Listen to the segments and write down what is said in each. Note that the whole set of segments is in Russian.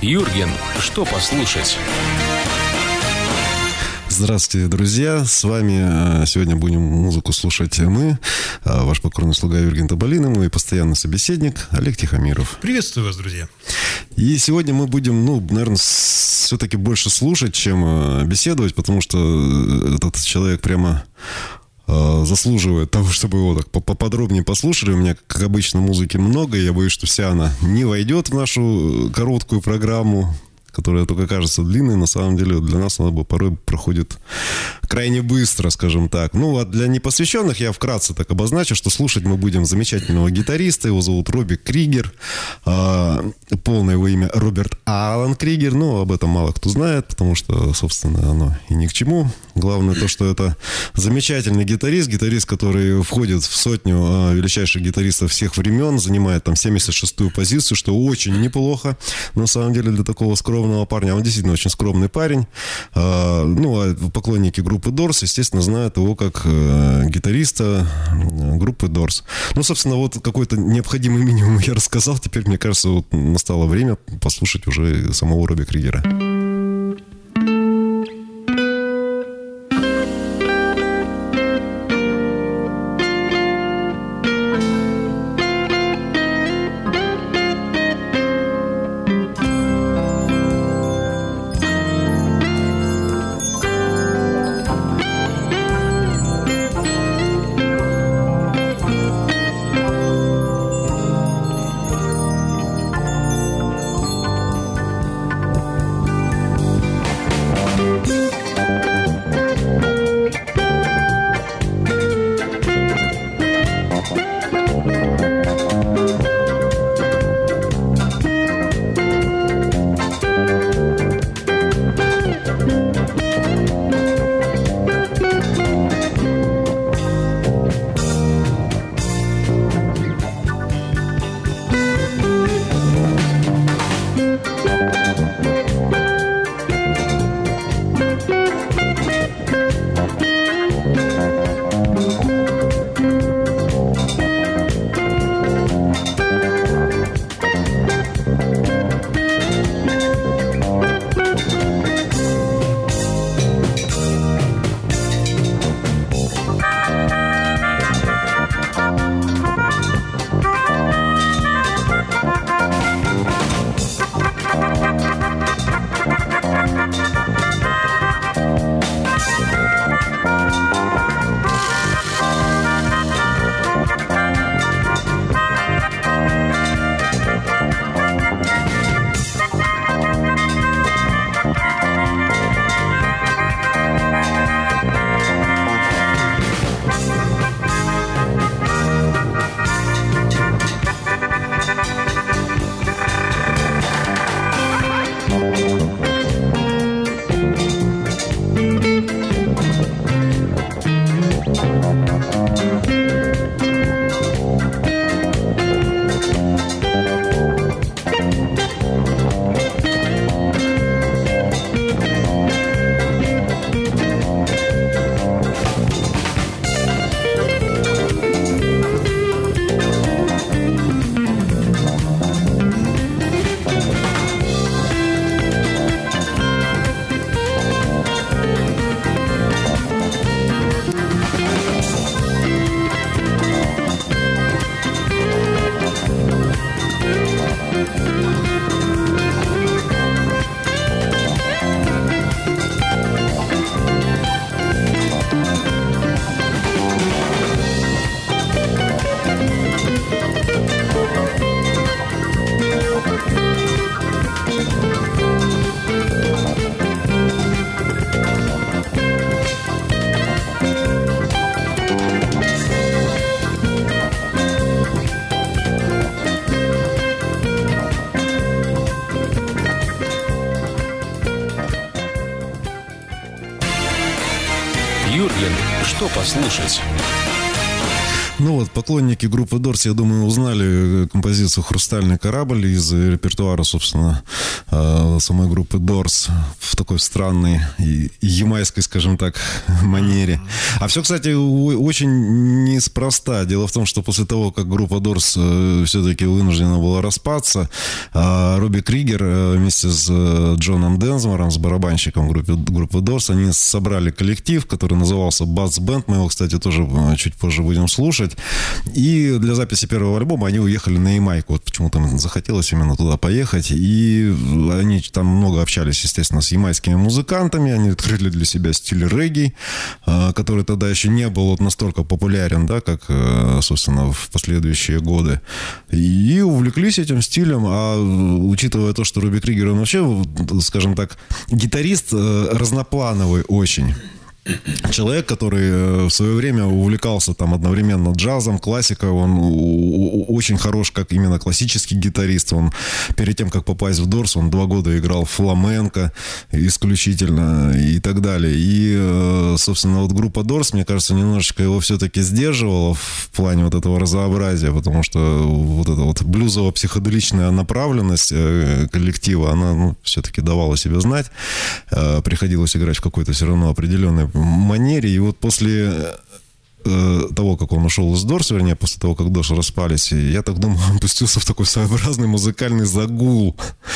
Юрген, что послушать? Здравствуйте, друзья! С вами сегодня будем музыку слушать мы, ваш покорный слуга Юрген Табалин, и мой постоянный собеседник Олег Тихомиров. Приветствую вас, друзья! И сегодня мы будем, наверное, все-таки больше слушать, чем беседовать, потому что этот человек прямо заслуживает того, чтобы его так поподробнее послушали. У меня, как обычно, музыки много, и я боюсь, что вся она не войдет в нашу короткую программу, которая только кажется длинной, на самом деле для нас она порой проходит крайне быстро, скажем так. А для непосвященных я вкратце так обозначу, что слушать мы будем замечательного гитариста, его зовут Робби Кригер, полное его имя Роберт Алан Кригер, об этом мало кто знает, потому что, собственно, оно и ни к чему. Главное то, что это замечательный гитарист, который входит в сотню величайших гитаристов всех времен, занимает там 76-ю позицию, что очень неплохо, на самом деле, для такого скромного парня. Он действительно очень скромный парень. А поклонники группы Doors, естественно, знают его как гитариста группы Doors. Собственно, какой-то необходимый минимум я рассказал. Теперь, мне кажется, настало время послушать уже самого Робби Кригера. Юрген, что послушать? Ну вот, поклонники группы Doors, я думаю, узнали композицию «Хрустальный корабль» из репертуара, собственно, самой группы Doors в такой странной и ямайской, скажем так, манере. А все, кстати, очень неспроста. Дело в том, что после того, как группа Doors все-таки вынуждена была распаться, Робби Кригер вместе с Джоном Дензмором, с барабанщиком группы Doors, они собрали коллектив, который назывался Buzz Band. Мы его, кстати, тоже чуть позже будем слушать. И для записи первого альбома они уехали на Ямайку. Вот почему-то им захотелось именно туда поехать. И они там много общались, естественно, с ямайскими музыкантами. Они открыли для себя стиль регги, который тогда еще не был вот настолько популярен, да, как, собственно, в последующие годы. И увлеклись этим стилем. А учитывая то, что Робби Кригер, он вообще, скажем так, гитарист разноплановый очень. Человек, который в свое время увлекался там одновременно джазом, классикой, он очень хорош как именно классический гитарист. Он перед тем, как попасть в Doors, он 2 года играл фламенко исключительно и так далее. И, собственно, вот группа Doors, мне кажется, немножечко его все-таки сдерживала в плане вот этого разнообразия, потому что вот эта вот блюзово-психоделичная направленность коллектива, она все-таки давала себе знать. Приходилось играть в какой-то все равно определенной манере. И вот после того, как он ушел из Doors, вернее, после того, как Doors распались, я так думаю, он пустился в такой своеобразный музыкальный загул.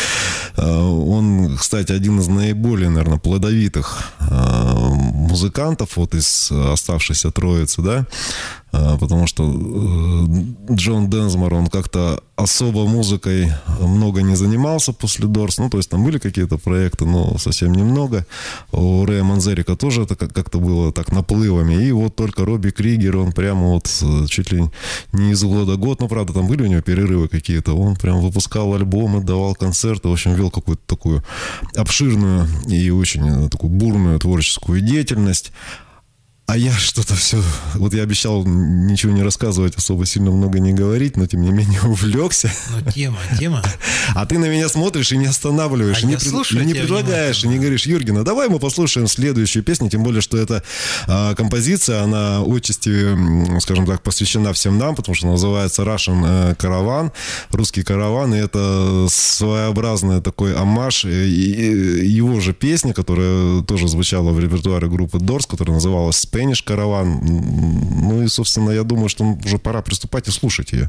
Он, кстати, один из наиболее, наверное, плодовитых музыкантов вот из оставшейся троицы, да, потому что Джон Дензмор, он как-то особо музыкой много не занимался после Doors, ну, то есть там были какие-то проекты, но совсем немного. У Рэя Манзарика тоже это как-то было так наплывами, и вот только Робби Кригер, он прямо вот чуть ли не из года в год, ну, правда, там были у него перерывы какие-то, он прям выпускал альбомы, давал концерты, в общем, вел какую-то такую обширную и очень такую бурную творческую деятельность. А я что-то все... Вот я обещал ничего не рассказывать, особо сильно много не говорить, но тем не менее увлекся. Ну, тема. А ты на меня смотришь и не останавливаешь, и не предлагаешь, и не говоришь: Юрген, а давай мы послушаем следующую песню, тем более, что эта композиция, она отчасти, скажем так, посвящена всем нам, потому что называется Russian Caravan, русский караван, и это своеобразный такой оммаж его же песни, которая тоже звучала в репертуаре группы Doors, которая называлась Spanish Caravan. Ну и, собственно, я думаю, что уже пора приступать и слушать ее.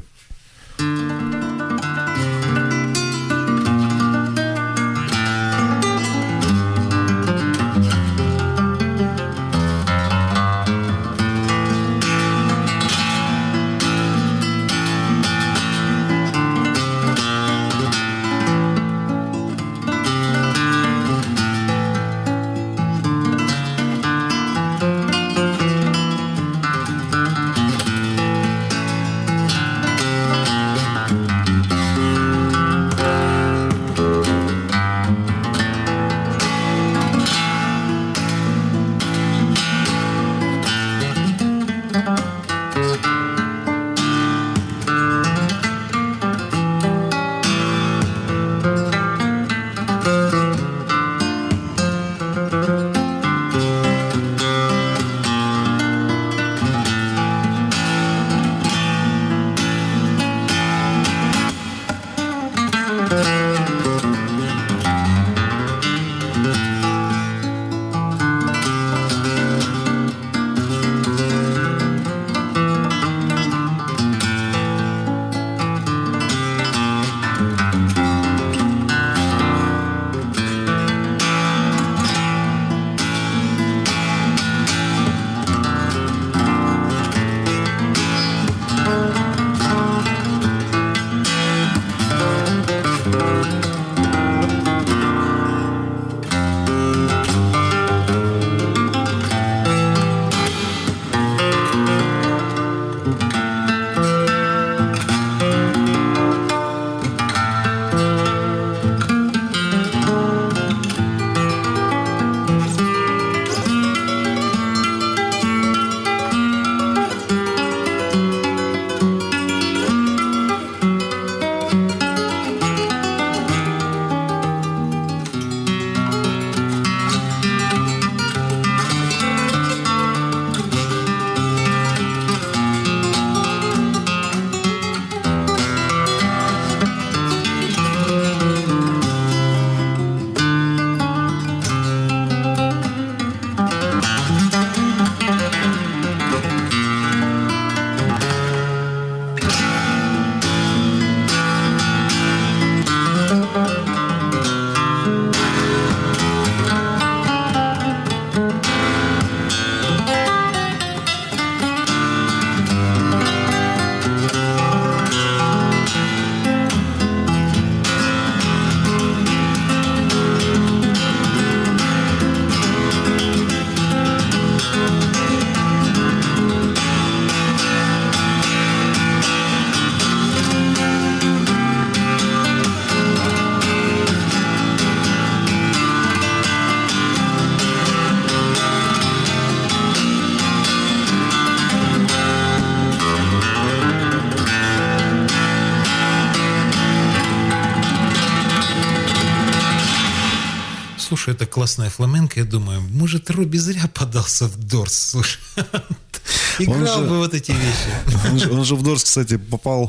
слушаю это классное фламенко, я думаю, может, Робби зря подался в Дорс, слушай. Играл бы вот эти вещи. Он же в Дорс, кстати, попал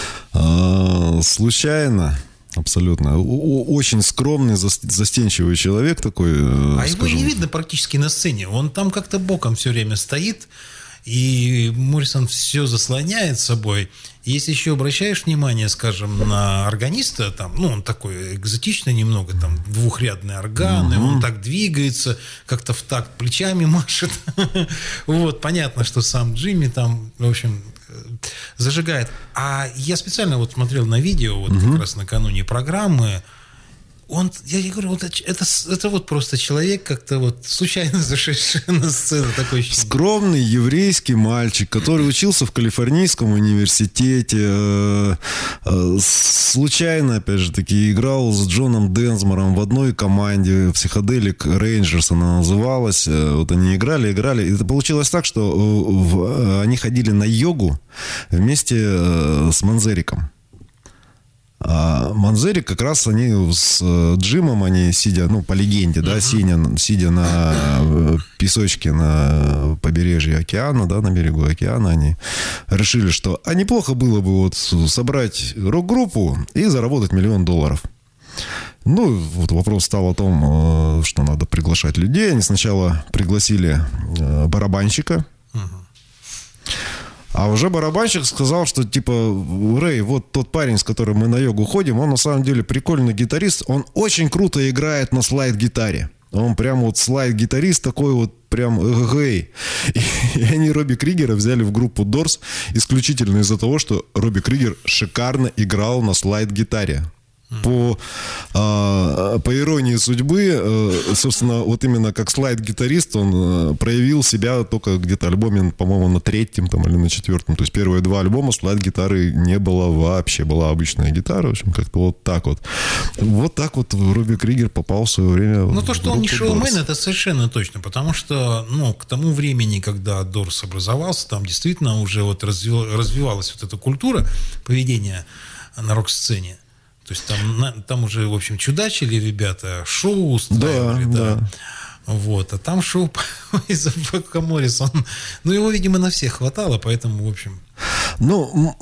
случайно. Абсолютно. Очень скромный, застенчивый человек такой. А его не видно практически на сцене. Он там как-то боком все время стоит, и Моррисон все заслоняет собой. И если еще обращаешь внимание, скажем, на органиста, там, ну, он такой экзотичный немного, там, двухрядные органы, он так двигается, как-то в такт плечами машет. Вот, понятно, что сам Джимми там, в общем, зажигает. А я специально вот смотрел на видео, вот как раз накануне программы. Я говорю, вот это вот просто человек, как-то вот случайно зашедший на сцену. Такой ощущение. Скромный еврейский мальчик, который учился в Калифорнийском университете, случайно, опять же таки, играл с Джоном Денсмором в одной команде, Psychedelic Rangers она называлась. Вот они играли. И это получилось так, что они ходили на йогу вместе с Манзериком. А Манзерик как раз они с Джимом, они сидя, ну, по легенде, да, сидя на песочке на побережье океана, да, на берегу океана, они решили, что неплохо было бы вот собрать рок-группу и заработать $1 миллион. Ну, вот вопрос стал о том, что надо приглашать людей. Они сначала пригласили барабанщика. А уже барабанщик сказал, что типа, Рэй, вот тот парень, с которым мы на йогу ходим, он на самом деле прикольный гитарист, он очень круто играет на слайд-гитаре. Он прям вот слайд-гитарист такой вот прям эгэгэй. И они Робби Кригера взяли в группу Doors исключительно из-за того, что Робби Кригер шикарно играл на слайд-гитаре. По иронии судьбы, собственно, вот именно как слайд-гитарист он проявил себя только где-то альбоме, по-моему, на 3-м там, или на 4-м. То есть первые 2 альбома слайд-гитары не было вообще. Была обычная гитара, в общем, как-то вот так вот. Вот так вот Робби Кригер попал в свое время. Ну, то, что он не шоумен, это совершенно точно. Потому что, ну, к тому времени, когда Дорс образовался, там действительно уже вот развивалась вот эта культура поведения на рок-сцене. То есть там уже, в общем, чудачили ребята, шоу устраивали, да. Вот, а там шоу из-за Бека Моррисон. Ну, его, видимо, на всех хватало, поэтому, в общем... Ну,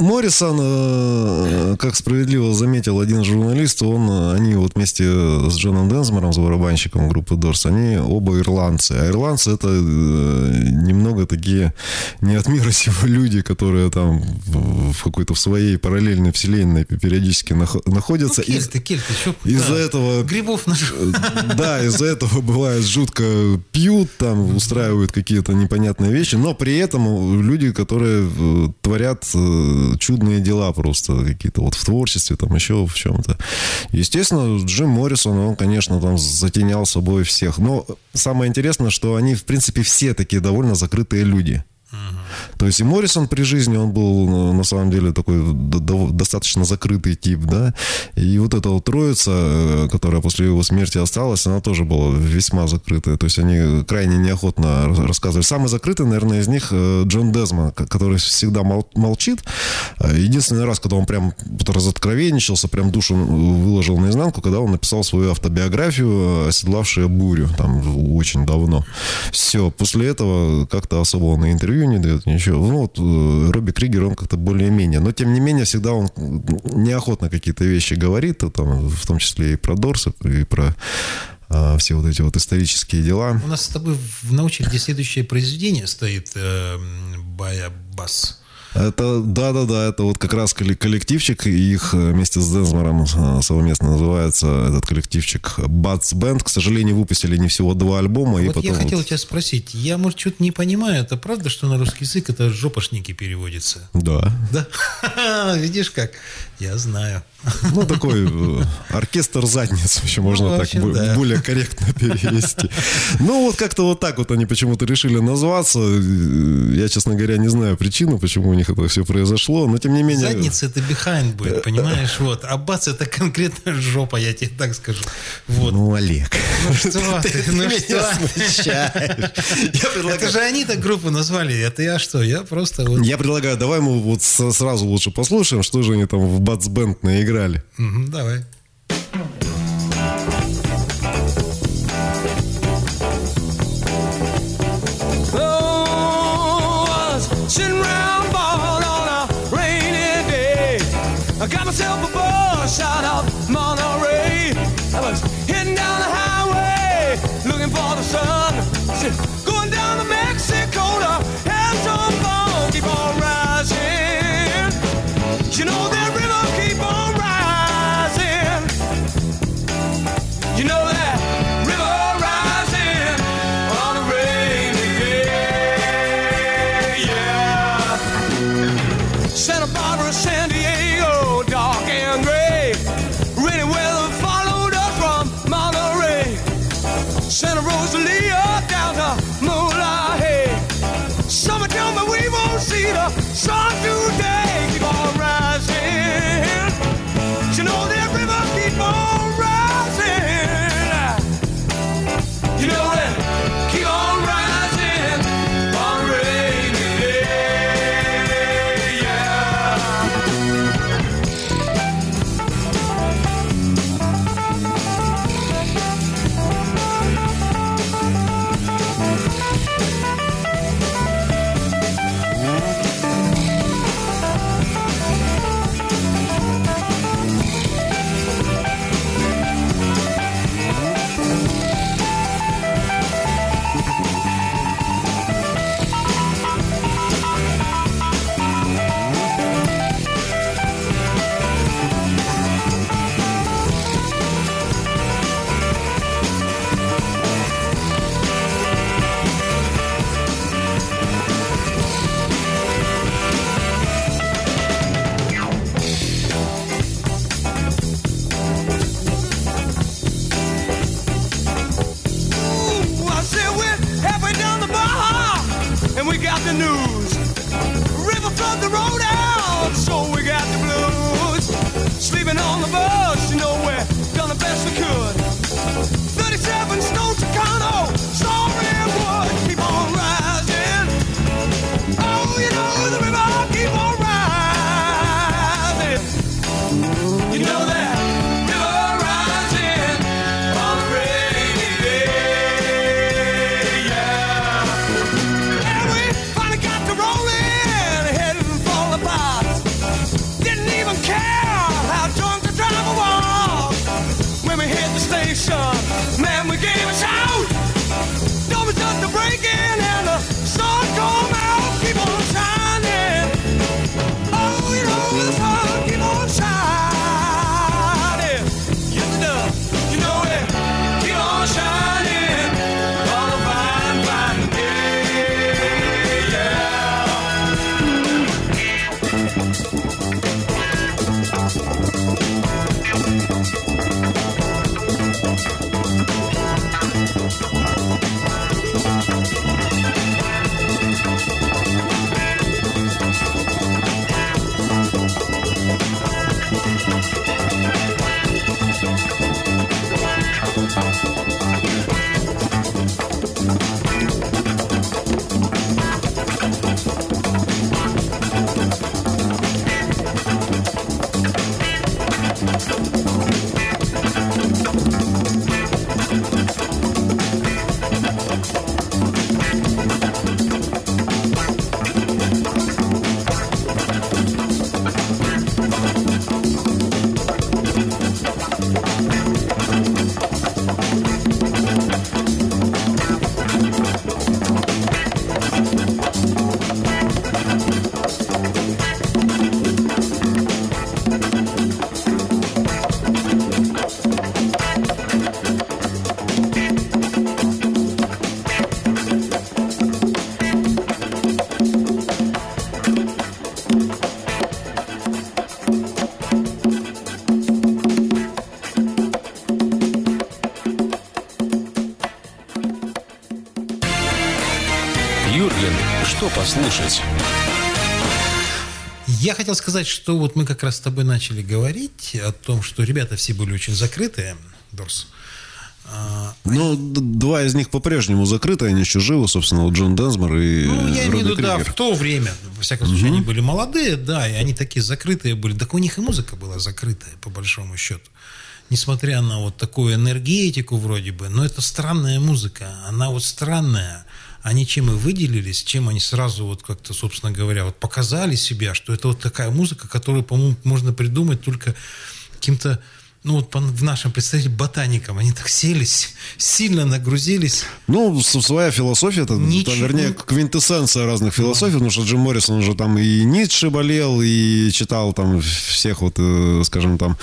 Моррисон, как справедливо заметил один журналист, они вот вместе с Джоном Денсмором, с барабанщиком группы Doors, они оба ирландцы. А ирландцы — это немного такие не от мира сего люди, которые там в какой-то в своей параллельной вселенной периодически находятся. Ну, кельты, из-за этого... Грибов нашел. Да, из-за этого бывает жутко пьют, там устраивают какие-то непонятные вещи, но при этом люди, которые творят чудные дела просто какие-то вот в творчестве, там еще в чем-то. Естественно, Джим Моррисон, он, конечно, там затенял собой всех. Но самое интересное, что они, в принципе, все такие довольно закрытые люди. То есть и Моррисон при жизни, он был на самом деле такой достаточно закрытый тип, да, и вот эта вот троица, которая после его смерти осталась, она тоже была весьма закрытая, то есть они крайне неохотно рассказывали. Самый закрытый, наверное, из них Джон Дезмон, который всегда молчит. Единственный раз, когда он прям разоткровенничался, прям душу выложил наизнанку, когда он написал свою автобиографию «Оседлавшая бурю», там очень давно. Все, после этого как-то особо он на интервью не дает, ничего. Ну, вот Робби Кригер, он как-то более-менее. Но, тем не менее, всегда он неохотно какие-то вещи говорит, там, в том числе и про Дорс, и про все вот эти вот исторические дела. У нас с тобой на очереди следующее произведение стоит «Баябас». Это, да, это вот как раз коллективчик, их вместе с Денсмором совместно называется этот коллективчик Bats Band. К сожалению, выпустили не всего 2 альбома. Вот и потом я хотел тебя спросить, я, может, что-то не понимаю, это правда, что на русский язык это жопошники переводится? Да. Да? Видишь как? Я знаю. Ну, такой оркестр задниц, еще можно так более корректно перевести. Ну, вот как-то вот так вот они почему-то решили назваться. Я, честно говоря, не знаю причину, почему у них это все произошло, но тем не менее... Задница — это behind будет, понимаешь? Вот. А бац — это конкретно жопа, я тебе так скажу. Вот. Ну, Олег. Ну, что ты? Ну, что? Смущаешь. Это же они так группу назвали. Это я что? Я просто... Я предлагаю, давай мы вот сразу лучше послушаем, что же они там в Bats Band наиграли. Давай. for the sun. Going down to Mexico to have some fun. Keep on rising. You know that river keep on rising. You know that river rising on a rainy day. Yeah. Santa Barbara, San Diego, dark and gray. Rainy weather followed us from Monterey. Santa Rosalia down to Moolahay. Somebody tell me we won't see the sun today. Keep on rising. You know that river keep on rising. You know that keep on rising on a rainy day. Yeah. Ooh, I said we're halfway down the bar, and we got the news. River flooded the road out, so we got the blues. Sleeping on the bus, you know we're done the best we could. 37 Stone Chicano, sorry wood, keep on rising. Oh, you know the river keep on rising. You know that river rising on a rainy day, yeah. And we finally got to rolling, heading for the pot. Didn't even care how drunk the driver was. When we hit the station, man, we gave a shout. Don't be just a break in and the sun come out. Keep on shining. Oh, you know the sun keep on shining. Yes, it does. You know it. Keep on shining on a fine, fine day. Yeah. Юрген, что послушать? Я хотел сказать, что вот мы как раз с тобой начали говорить о том, что ребята все были очень закрытые, Дорс. Ну, два из них по-прежнему закрыты, они еще живы, собственно, вот Джон Денсмор и Ну, я имею в виду, да, Кригер. в то время, во всяком случае, они были молодые, да, и они такие закрытые были. Так у них и музыка была закрытая, по большому счету. Несмотря на вот такую энергетику вроде бы, но это странная музыка, она вот странная. Они чем и выделились, чем они сразу вот как-то, собственно говоря, вот показали себя, что это вот такая музыка, которую, по-моему, можно придумать только каким-то ну вот в нашем представителе ботаникам, они так селись, сильно нагрузились. Ну, своя философия, это, Ничего. вернее, квинтэссенция разных философий, потому что Джим Моррисон уже там и Ницше болел, и читал там всех вот, скажем, там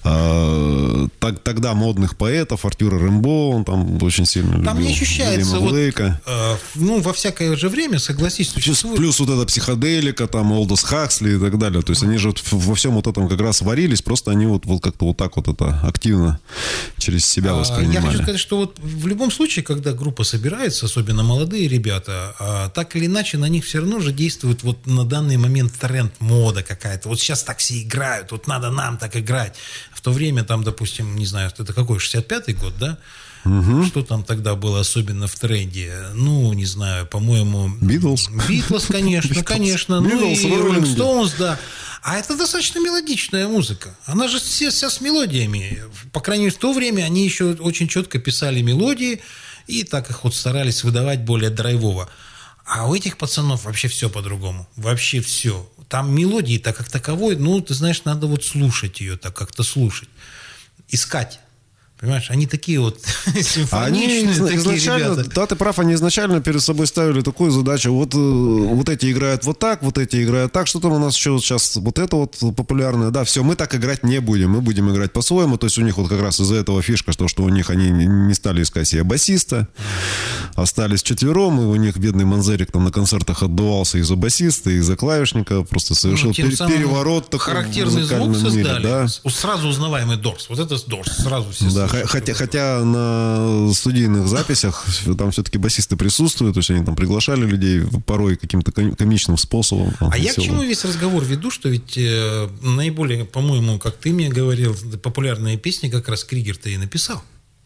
тогда модных поэтов, Артюра Рембо, он там очень сильно Там любил не ощущается Уильяма Блейка. ну, во всякое же время, согласись, существует. Плюс вот эта психоделика, там, Олдос Хаксли и так далее. То есть они же вот во всем вот этом как раз варились, просто они вот как-то вот так вот это активно через себя воспринимали. Я хочу сказать, что вот в любом случае, когда группа собирается, особенно молодые ребята, так или иначе на них все равно же действует вот на данный момент тренд, мода какая-то. Вот сейчас так все играют, вот надо нам так играть. В то время там, допустим, не знаю, это какой, 65-й год, да? Что там тогда было особенно в тренде? Ну, не знаю, по-моему... Битлз. Битлз, конечно, конечно. Ну Битлз, и Роллинг Роллинги. Стоунс, да. А это достаточно мелодичная музыка. Она же вся с мелодиями. По крайней мере, в то время они еще очень четко писали мелодии и так их вот старались выдавать более драйвово. А у этих пацанов вообще все по-другому. Вообще все. Там мелодии-то как таковой, ну, ты знаешь, надо вот слушать ее, так как-то слушать. Искать. Понимаешь, они такие вот симфоничные, такие изначально, ребята. да, ты прав, они изначально перед собой ставили такую задачу. Вот эти играют вот так, вот эти играют так. Что там у нас еще сейчас вот это вот популярное? Да, все, мы так играть не будем. Мы будем играть по-своему. То есть у них вот как раз из-за этого фишка, что у них они не стали искать себе басиста. Остались четвером, и у них бедный Манзерик там на концертах отдувался из-за басиста, из-за клавишника. Просто совершил Тем самым переворот такой характерный в звук музыкальном мире, создали. да. Сразу узнаваемый Дорс. Вот это Дорс. Сразу все Да, слышат. хотя на студийных записях там все-таки басисты присутствуют, то есть они там приглашали людей порой каким-то комичным способом. Там, А я к веселым. чему весь разговор веду, что ведь наиболее, по-моему, как ты мне говорил, популярные песни как раз Кригер-то и написал.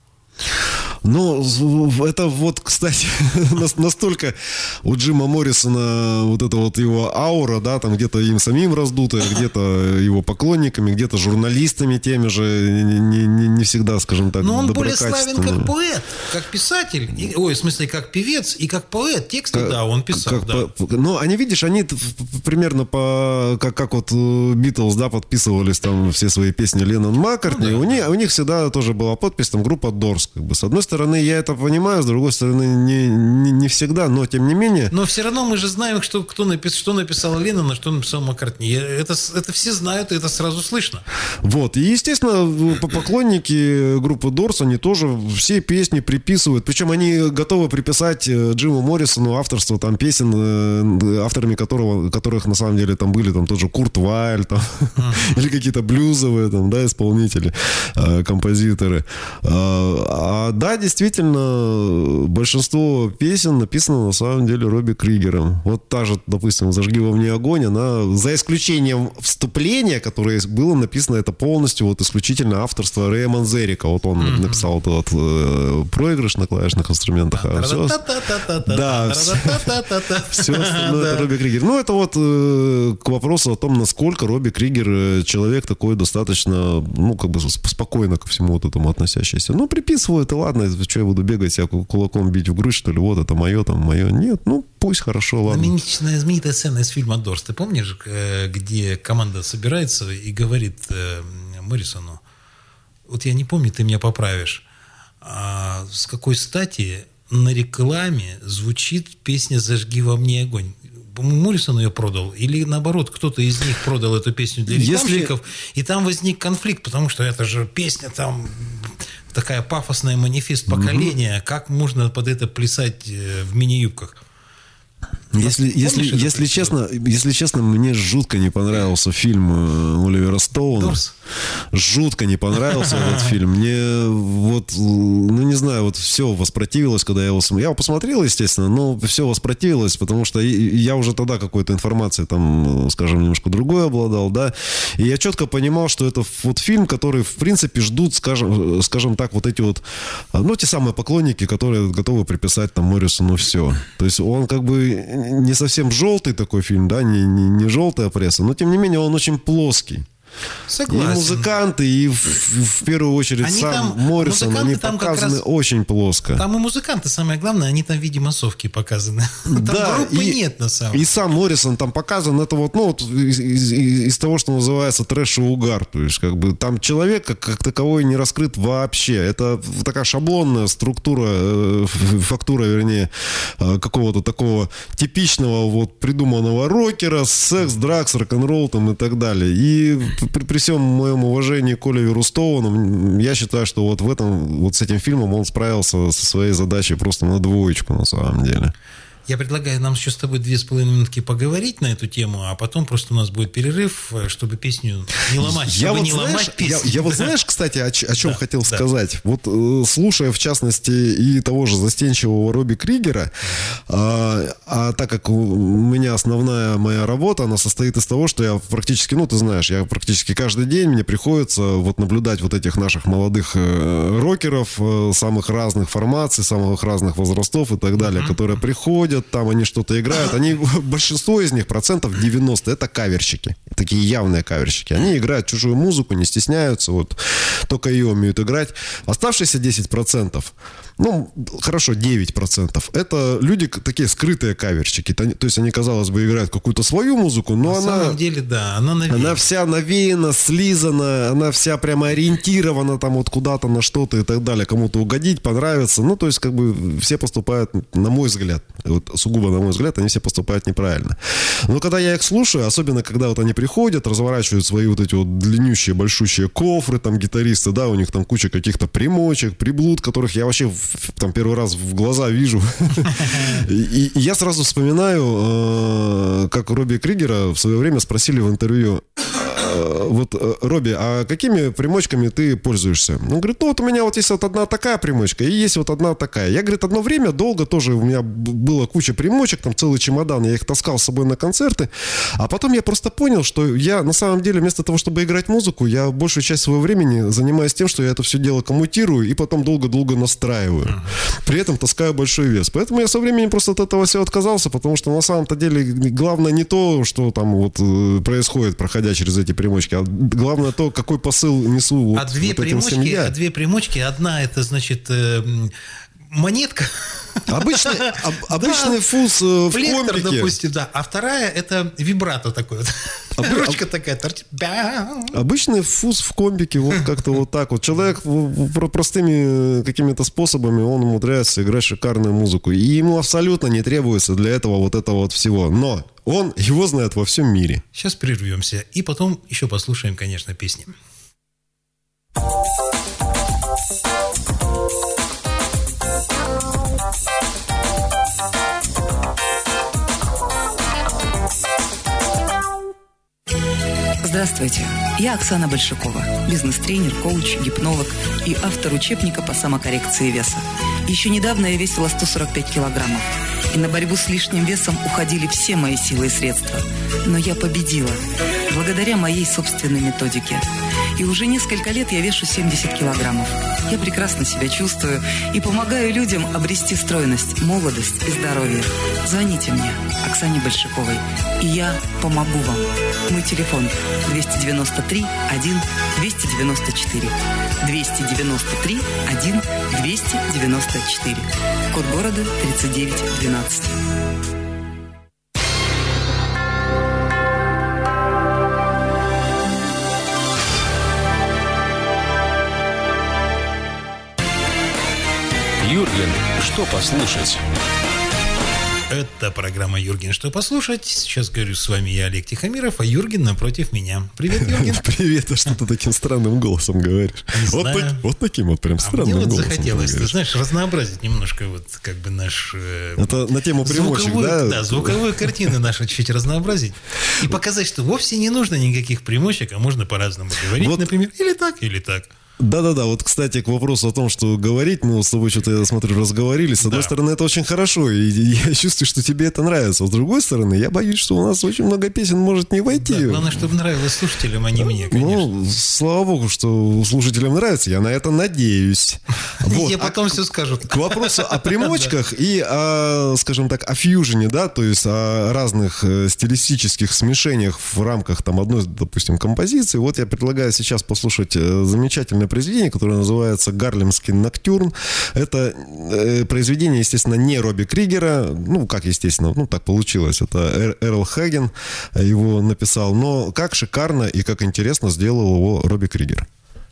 Ну, это вот, кстати, настолько у Джима Моррисона вот эта вот его аура, да, там где-то им самим раздутая, где-то его поклонниками, где-то журналистами теми же, не всегда, скажем так, Но он более славен доброкачественными. как поэт, как писатель, в смысле, как певец и как поэт. Тексты, да, он писал, да. Ну, они, видишь, они примерно как вот Битлз, да, подписывались там все свои песни Леннон Маккартни, Ну, да. у них всегда тоже была подпись, там, группа Дорс, как бы. С одной стороны, я это понимаю, с другой стороны, не всегда, но тем не менее... Но все равно мы же знаем, что написал Леннон, а что написал Маккартни. Это все знают, и это сразу слышно. Вот. И, естественно, поклонники группы Дорс, они тоже все песни приписывают. Причем они готовы приписать Джиму Моррисону авторство там песен, авторами которых на самом деле там были там тот же Курт Вайль там, или какие-то блюзовые там, да, исполнители, композиторы. Да, действительно, большинство песен написано на самом деле Робби Кригером. Вот та же, допустим, «Зажги во мне огонь», она, за исключением вступления, которое было написано, это полностью вот исключительно авторство Рэя Манзерика. Вот он написал вот проигрыш на клавишных инструментах. А все остальное это Робби Кригер. Ну, это вот к вопросу о том, насколько Робби Кригер человек такой достаточно, ну, как бы спокойно ко всему вот этому относящийся. Ну, приписывают, и ладно, что я буду бегать, себя кулаком бить в грудь, что ли, вот это мое, там, мое. Нет, ну, пусть, хорошо, ладно. Знаменитая сцена из фильма «Дорс». Ты помнишь, где команда собирается и говорит Моррисону, вот я не помню, ты меня поправишь, с какой стати на рекламе звучит песня «Зажги во мне огонь»? Моррисон ее продал, или наоборот, кто-то из них продал эту песню для рекламщиков, и там возник конфликт, потому что это же песня там такая пафосная, манифест поколения, как можно под это плясать в мини-юбках? Если честно, мне жутко не понравился фильм Оливера Стоуна. Дорс. Жутко не понравился этот фильм. Мне вот, ну не знаю, вот все воспротивилось, когда я его смотрел. Я его посмотрел, естественно, но все воспротивилось, потому что я уже тогда какой-то информацией там, скажем, немножко другой обладал, да. И я четко понимал, что это вот фильм, который, в принципе, ждут, скажем так, вот эти вот, ну, те самые поклонники, которые готовы приписать там Моррисону все. То есть он как бы не совсем желтый такой фильм, да, не желтая пресса, но тем не менее он очень плоский. Согласен. И музыканты, и в первую очередь Они сам там- Моррисон, музыканты они там как показаны раз- очень плоско. Там и музыканты, самое главное, они там в виде массовки показаны. Там группы нет на самом и деле. сам Моррисон там показан, это вот, ну, вот из того, что называется трэш и угар. То есть, как бы, там человек как таковой не раскрыт вообще. Это такая шаблонная структура, фактура, вернее, какого-то такого типичного вот придуманного рокера, секс, дракс, рок-н-ролл там и так далее. И при всем моем уважении к Оливеру Стоуну, я считаю, что вот в этом, вот с этим фильмом он справился со своей задачей просто на двоечку, на самом деле. Я предлагаю нам еще с тобой 2,5 минутки поговорить на эту тему, а потом просто у нас будет перерыв, чтобы песню не ломать. Я вот, знаешь, я вот знаешь, кстати, о чем хотел сказать. Вот слушая, в частности, и того же застенчивого Робби Кригера, так как у меня основная моя работа, она состоит из того, что я практически, ну, ты знаешь, я практически каждый день мне приходится вот наблюдать вот этих наших молодых рокеров самых разных формаций, самых разных возрастов и так далее, которые приходят, там они что-то играют. Они, большинство из них, 90%, это каверщики. Такие явные каверщики. Они играют чужую музыку, не стесняются, вот только ее умеют играть. Оставшиеся 10%, ну, хорошо, 9%, это люди такие скрытые каверщики. То есть они, казалось бы, играют какую-то свою музыку, но на самом деле, да, она навеяна. Она вся навеяна, слизана, она вся прямо ориентирована там вот куда-то на что-то и так далее. Кому-то угодить, понравится. Ну, то есть, как бы, все поступают, на мой взгляд, вот сугубо на мой взгляд, они все поступают неправильно. Но когда я их слушаю, особенно когда вот они приходят, разворачивают свои вот эти вот длиннющие, большущие кофры, там, гитаристы, да, у них там куча каких-то примочек, приблуд, которых я вообще там первый раз в глаза вижу. И я сразу вспоминаю, как Робби Кригера в свое время спросили в интервью: вот, Робби, а какими примочками ты пользуешься? Он говорит, ну вот у меня вот есть вот одна такая примочка и есть вот одна такая. Я, говорит, одно время долго тоже у меня была куча примочек, там целый чемодан, я их таскал с собой на концерты, а потом я просто понял, что я на самом деле вместо того, чтобы играть музыку, я большую часть своего времени занимаюсь тем, что я это все дело коммутирую и потом долго-долго настраиваю. При этом таскаю большой вес. Поэтому я со временем просто от этого всего отказался, потому что на самом-то деле главное не то, что там вот происходит, проходя через эти примочки, а главное то, какой посыл несу вот, две примочки, одна это, значит, монетка. Обычный фуз в плектор, комбике. допустим, да. А вторая это вибрато такое вот. Ручка такая торчит. Обычный фуз в комбике, вот как-то вот так вот. Человек простыми какими-то способами, он умудряется играть шикарную музыку. И ему абсолютно не требуется для этого вот всего. Но он его знает во всем мире. Сейчас прервемся. И потом еще послушаем, конечно, песни. Здравствуйте, я Оксана Большакова, бизнес-тренер, коуч, гипнолог и автор учебника по самокоррекции веса. Еще недавно я весила 145 килограммов, и на борьбу с лишним весом уходили все мои силы и средства. Но я победила, благодаря моей собственной методике. И уже несколько лет я вешу 70 килограммов. Я прекрасно себя чувствую и помогаю людям обрести стройность, молодость и здоровье. Звоните мне, Оксане Большаковой, и я помогу вам. Мой телефон 293 1 294. 293 1 294. Код города 3912. Юрген, что послушать? Это программа «Юрген, что послушать?». Сейчас говорю с вами я, Олег Тихомиров, а Юрген напротив меня. Привет, Юрген. Привет, а что ты таким странным голосом говоришь? Вот таким вот прям странным голосом. Мне вот захотелось, ты знаешь, разнообразить немножко вот как бы наш... Это на тему примочек, да? Да, звуковую картину нашу чуть разнообразить. И показать, что вовсе не нужно никаких примочек, а можно по-разному говорить, Вот. например, или так, или так. Да-да-да, вот, кстати, к вопросу о том, что говорить, мы вот с тобой что-то, я смотрю, разговорились. С одной Да. стороны, это очень хорошо, и я чувствую, что тебе это нравится. С другой стороны, я боюсь, что у нас очень много песен может не войти. Да, главное, чтобы нравилось слушателям, а не мне, конечно. Ну, слава богу, что слушателям нравится, я на это надеюсь. Вот. Я потом все скажу. К вопросу о примочках и о, скажем так, о фьюжене, да, то есть о разных стилистических смешениях в рамках там одной, допустим, композиции. Вот я предлагаю сейчас послушать замечательное произведение, которое называется «Гарлемский ноктюрн». Это произведение, естественно, не Робби Кригера, ну, как естественно, ну, так получилось. Это Эрл Хаген его написал, но как шикарно и как интересно сделал его Робби Кригер.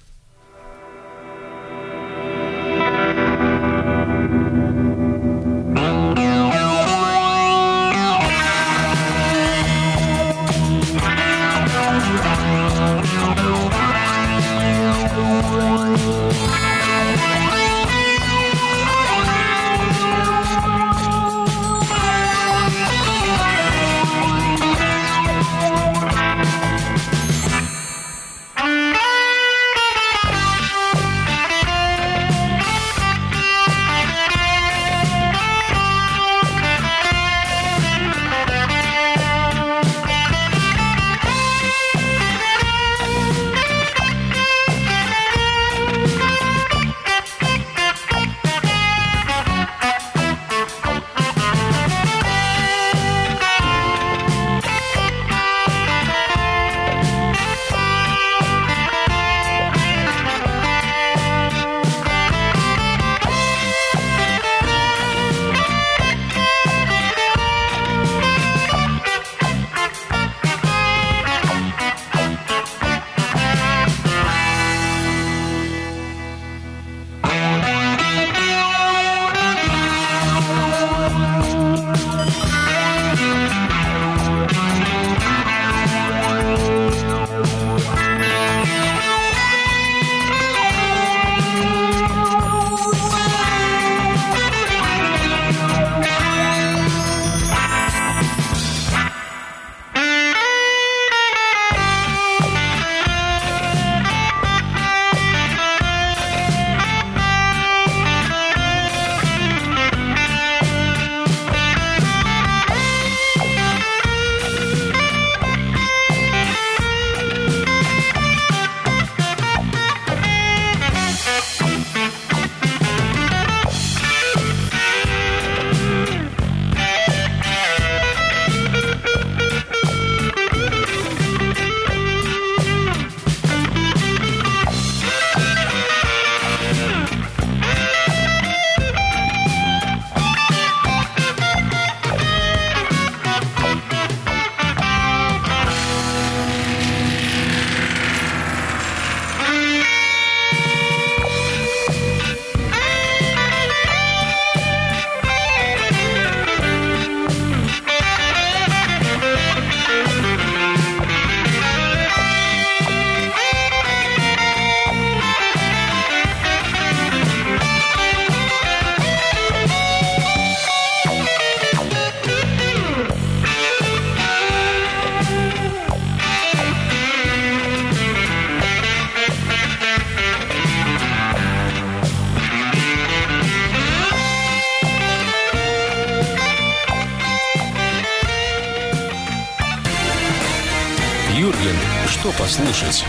Юрген, что послушать?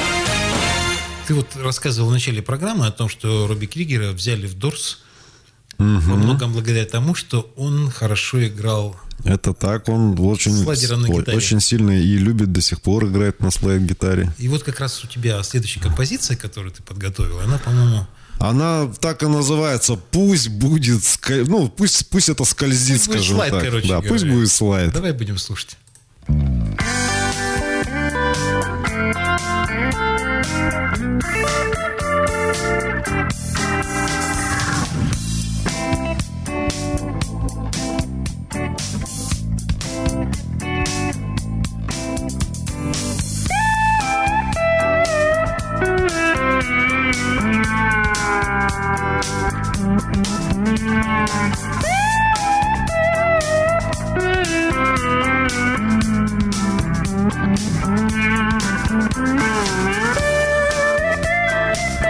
Ты вот рассказывал в начале программы о том, что Робби Кригера взяли в Дорс во многом благодаря тому, что он хорошо играл. Это так, он очень, Слайдером на гитаре. очень сильно и любит до сих пор играть на слайд-гитаре. И вот как раз у тебя следующая композиция, которую ты подготовил, она, по-моему... Она так и называется «Пусть будет...» Ну, пусть это скользит, Пусть будет скажем слайд, так. короче Да, говоря. пусть будет слайд. Давай будем слушать. Thank you.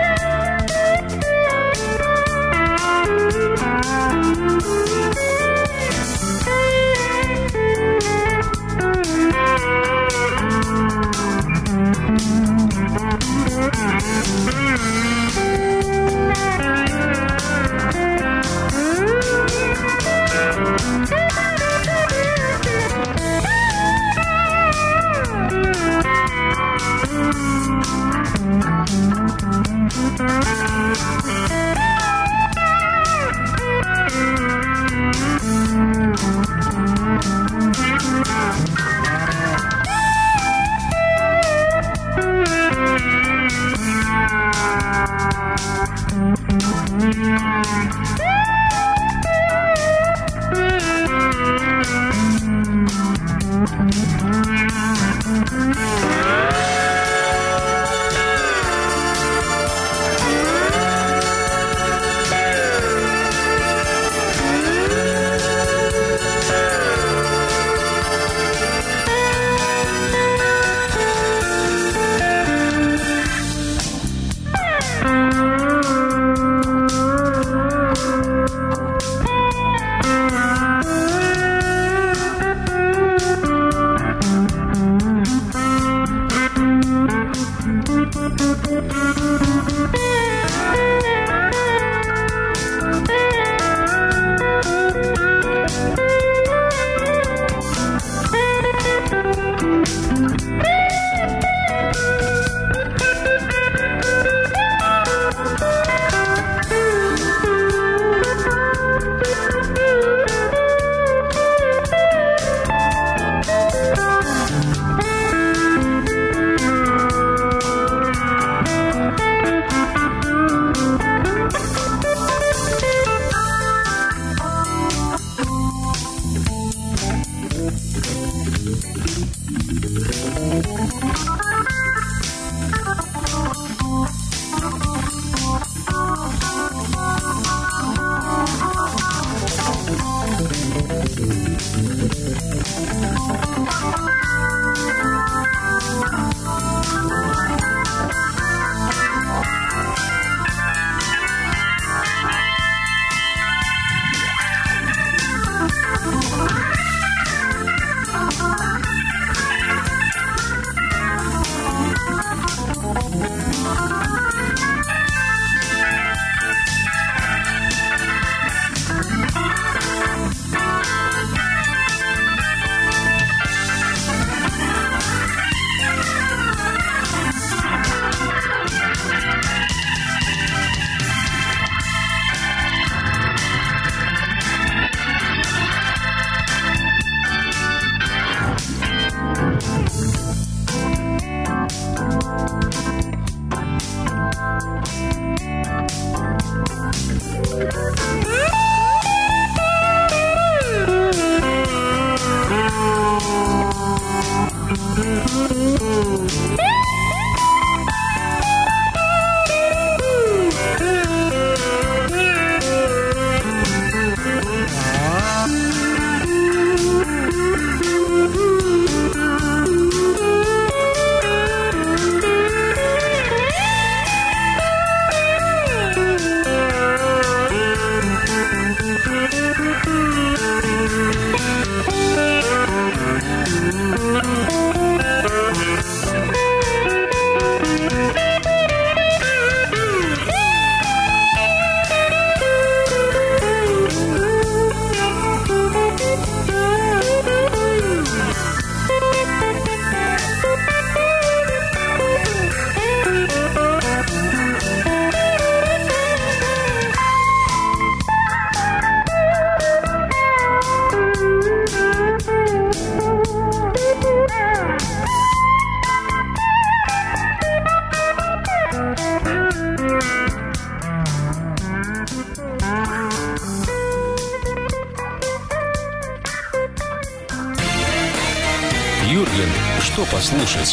Юрген, что послушать?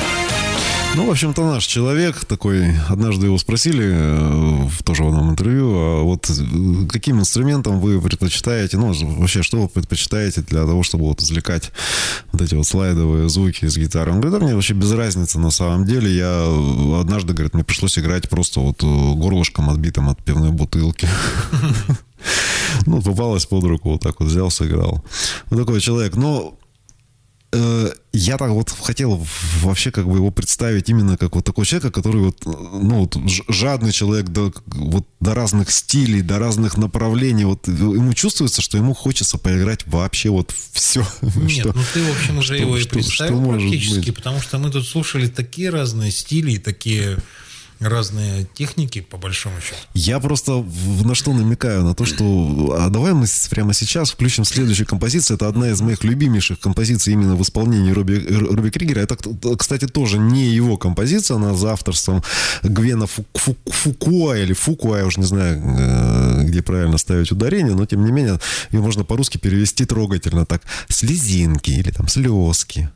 Ну, в общем-то, наш человек такой, однажды его спросили, тоже в одном интервью, а вот каким инструментом вы предпочитаете, ну, вообще, что вы предпочитаете для того, чтобы вот извлекать вот эти вот слайдовые звуки из гитары? Он говорит, да мне вообще без разницы на самом деле, я однажды, говорит, мне пришлось играть просто вот горлышком отбитым от пивной бутылки. Ну, попалось под руку, вот так вот взял, сыграл. Вот такой человек, но... Я так вот хотел вообще как бы его представить именно как вот такого человека, который вот, ну, вот жадный человек до разных стилей, до разных направлений. Вот ему чувствуется, что ему хочется поиграть вообще вот все. Нет, что, ну ты, в общем, уже его и представил что практически, потому что мы тут слушали такие разные стили, такие разные техники, по большому счету. Я просто на что намекаю? На то, что давай мы прямо сейчас включим следующую композицию. Это одна из моих любимейших композиций именно в исполнении Робби Кригера. Это, кстати, тоже не его композиция. Она за авторством Гвена Фукуа или Фукуа, я уже не знаю, где правильно ставить ударение, но тем не менее ее можно по-русски перевести трогательно так: слезинки или там слезки.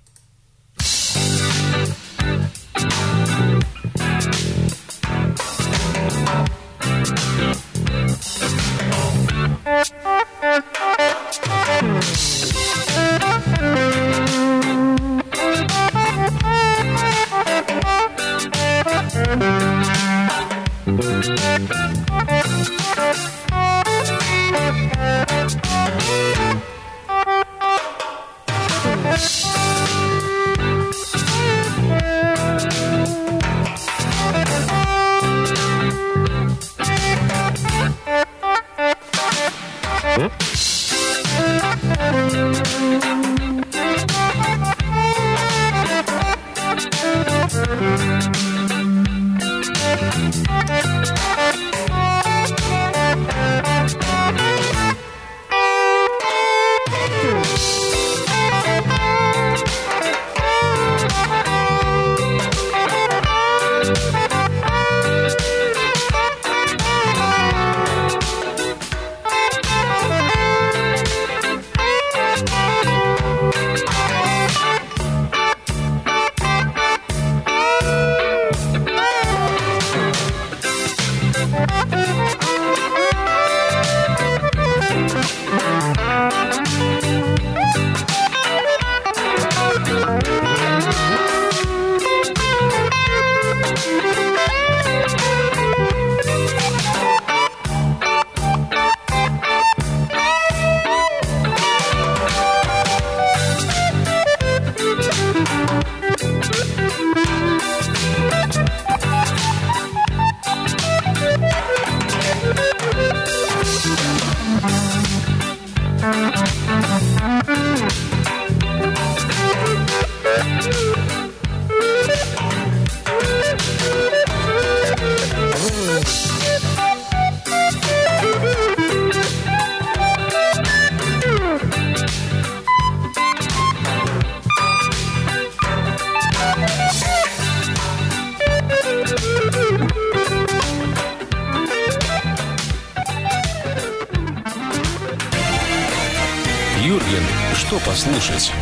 Юрген, что послушать?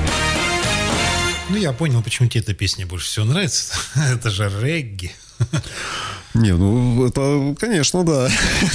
Ну, я понял, почему тебе эта песня больше всего нравится. Это же регги. Не, ну, это, конечно, да.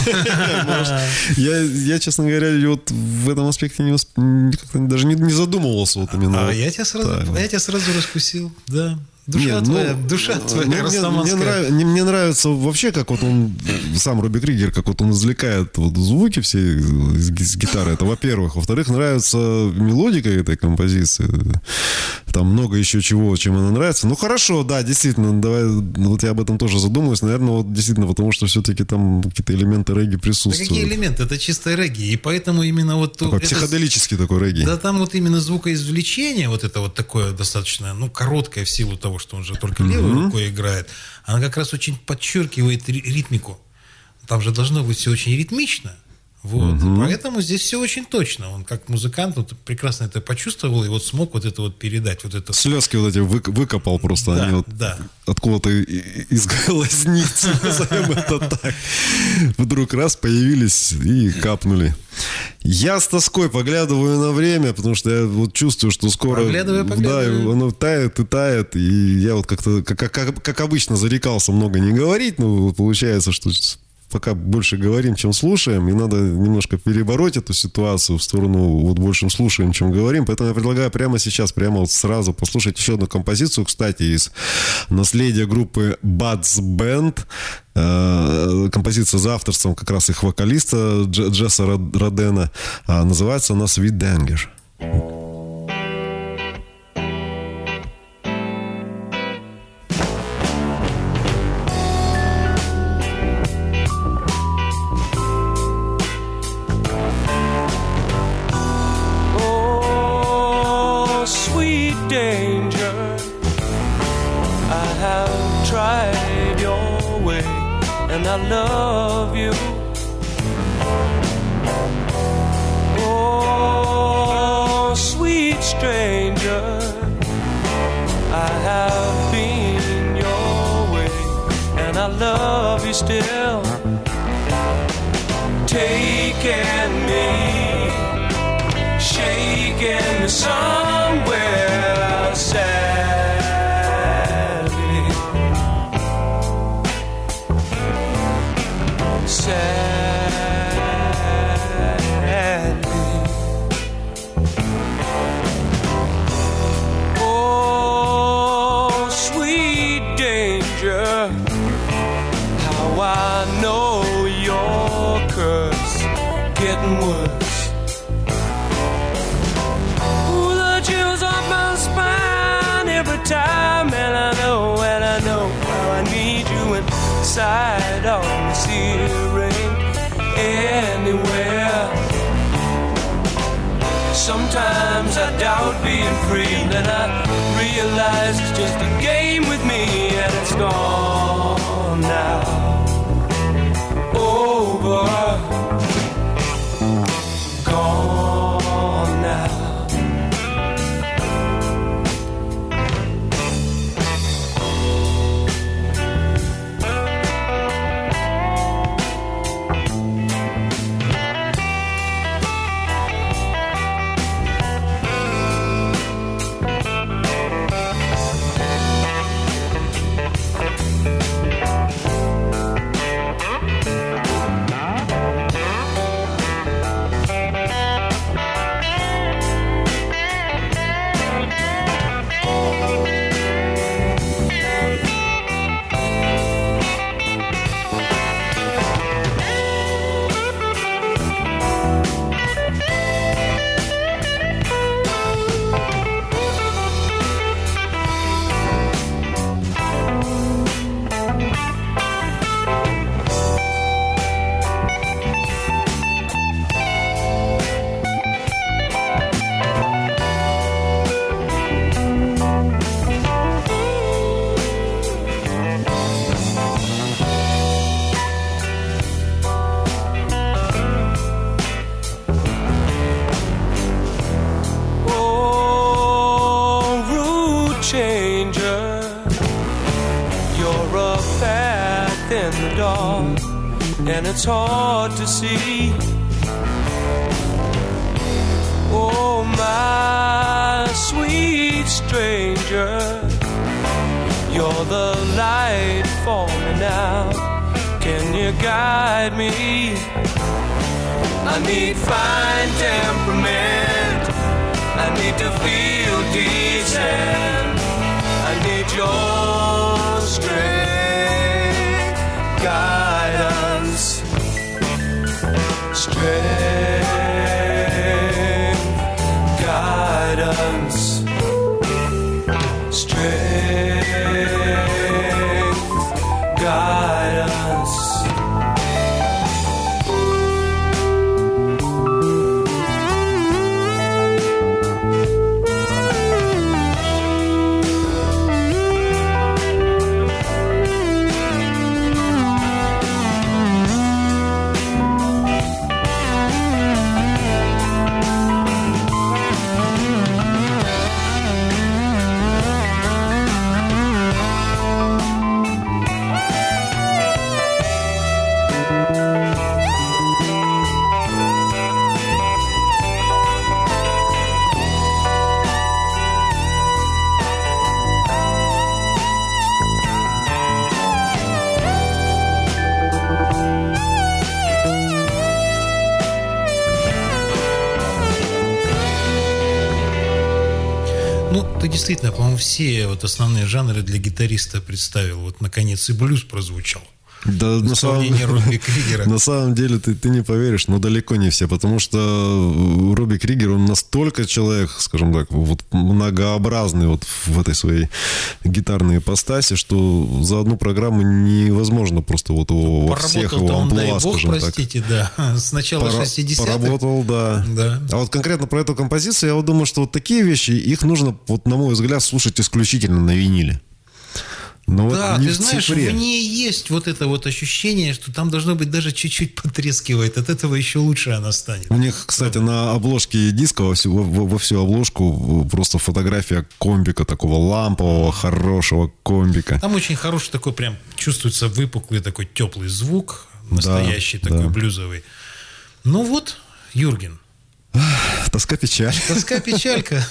Я, честно говоря, вот в этом аспекте как-то даже не задумывался вот именно. Я тебя сразу раскусил, да. Душа твоя растаманская. Мне нравится вообще, как вот он, сам Робби Кригер, как вот он извлекает вот звуки все с гитары. Это, во-первых. Во-вторых, нравится мелодика этой композиции. Там много еще чего, чем она нравится. Ну, хорошо, да, действительно, давай, вот я об этом тоже задумаюсь. Наверное, вот действительно, потому что все-таки там какие-то элементы регги присутствуют. Да какие элементы? Это чистая регги. И поэтому именно вот... Такой психоделический такой регги. Да, там вот именно звукоизвлечение, вот это вот такое достаточно, ну, короткое в силу того, что он же только левой рукой играет, она как раз очень подчеркивает ритмику. Там же должно быть все очень ритмично. Вот. Поэтому здесь все очень точно. Он как музыкант вот, прекрасно это почувствовал и вот смог вот это вот передать. Вот это... Слезки вот эти выкопал просто. Да, они вот да. Откуда-то из глазниц, назовем это так, вдруг раз появились и капнули. Я с тоской поглядываю на время, потому что я вот чувствую, что скоро... Поглядывай. Да, оно тает и тает. И я вот как-то, как обычно, зарекался много не говорить, но получается, что... Пока больше говорим, чем слушаем, и надо немножко перебороть эту ситуацию в сторону вот большим слушаем, чем говорим. Поэтому я предлагаю прямо сейчас, прямо вот сразу послушать еще одну композицию, кстати, из наследия группы Bud's Band. Композиция за авторством как раз их вокалиста Джесса Родена. Называется она Sweet Danger. Danger, I have tried your way. I love you. Oh, sweet stranger, I have been your way, and I love you still. Taking me, shaking me somewhere sadly, sadly. Oh, sweet danger, how I know your curse getting worse. Ooh, the chills up my spine every time, and I know how I need you inside on the ceiling anywhere. Sometimes I doubt being free, then I realize it's just a game with me, and it's gone now. Over, gone now. And it's hard to see. Oh, my sweet stranger, you're the light for me now. Can you guide me? I need fine temperament, I need to feel decent, I need your strength, guidance, strength, guidance, strength, guidance. Ты действительно, по-моему, все вот основные жанры для гитариста представил. Вот, наконец, и блюз прозвучал. Да, на самом деле ты не поверишь, но далеко не все, потому что Робби Кригер, он настолько человек, скажем так, вот многообразный вот в этой своей гитарной ипостаси, что за одну программу невозможно просто вот его во всех его амплуа, скажем так. Простите, да, с начала 60-х. Поработал, да. А вот конкретно про эту композицию, я вот думаю, что вот такие вещи, их нужно, вот на мой взгляд, слушать исключительно на виниле. Но Да, вот не ты в знаешь, цифре. в ней есть вот это вот ощущение, что там должно быть даже чуть-чуть потрескивает. От этого еще лучше она станет. У них, кстати, на обложке диска во всю обложку просто фотография комбика, такого лампового, хорошего комбика. Там очень хороший такой прям, чувствуется выпуклый такой теплый звук, настоящий такой да. блюзовый. Ну вот, Юрген, Тоска-печаль. тоска-печалька.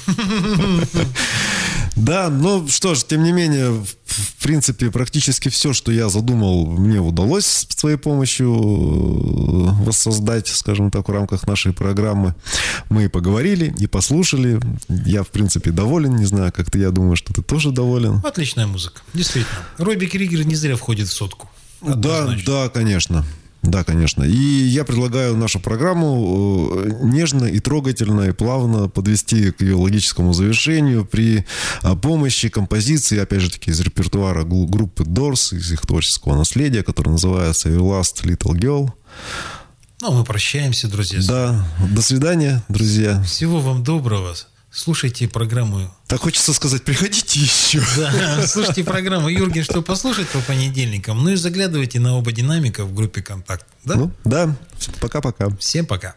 Да, ну что ж, тем не менее, в принципе, практически все, что я задумал, мне удалось с твоей помощью воссоздать, скажем так, в рамках нашей программы. Мы и поговорили, и послушали. Я, в принципе, доволен. Не знаю, как ты, я думаю, что ты тоже доволен. Отличная музыка, действительно. Робби Кригер не зря входит в сотку. Да, Однозначно. да, конечно. Да, конечно. И я предлагаю нашу программу нежно и трогательно и плавно подвести к ее логическому завершению при помощи композиции, опять же таки, из репертуара группы Doors, из их творческого наследия, которое называется «Your Last Little Girl». Ну, мы прощаемся, друзья. Да, до свидания, друзья. Всего вам доброго. Слушайте программу. Так хочется сказать, приходите еще. Да, слушайте программу «Юрген, что послушать» по понедельникам. Ну и заглядывайте на оба динамика в группе «Контакт». Да? Ну, да, пока-пока. Всем пока.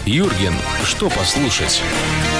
Юрген, что послушать?